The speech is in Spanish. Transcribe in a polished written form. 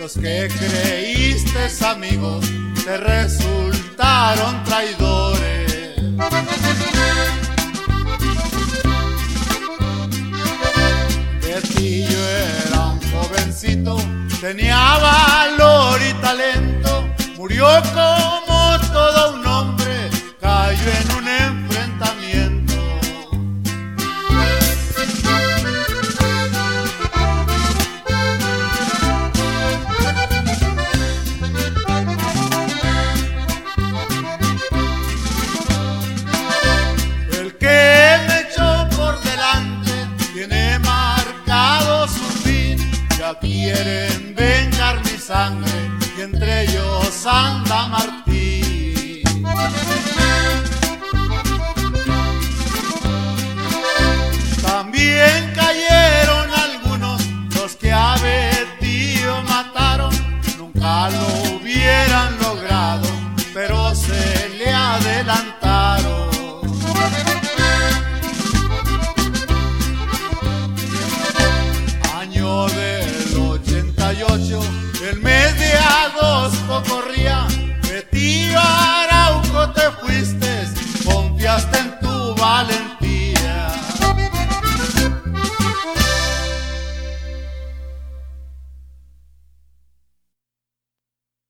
Los que creíste amigos te resultaron traidores. De ti yo era un jovencito, tenía valor y talento. Murió como todo un hombre, cayó en un enfrentamiento. El que me echó por delante tiene marcado su fin. Ya quieren vengar mi sangre y entre ellos anda Martín.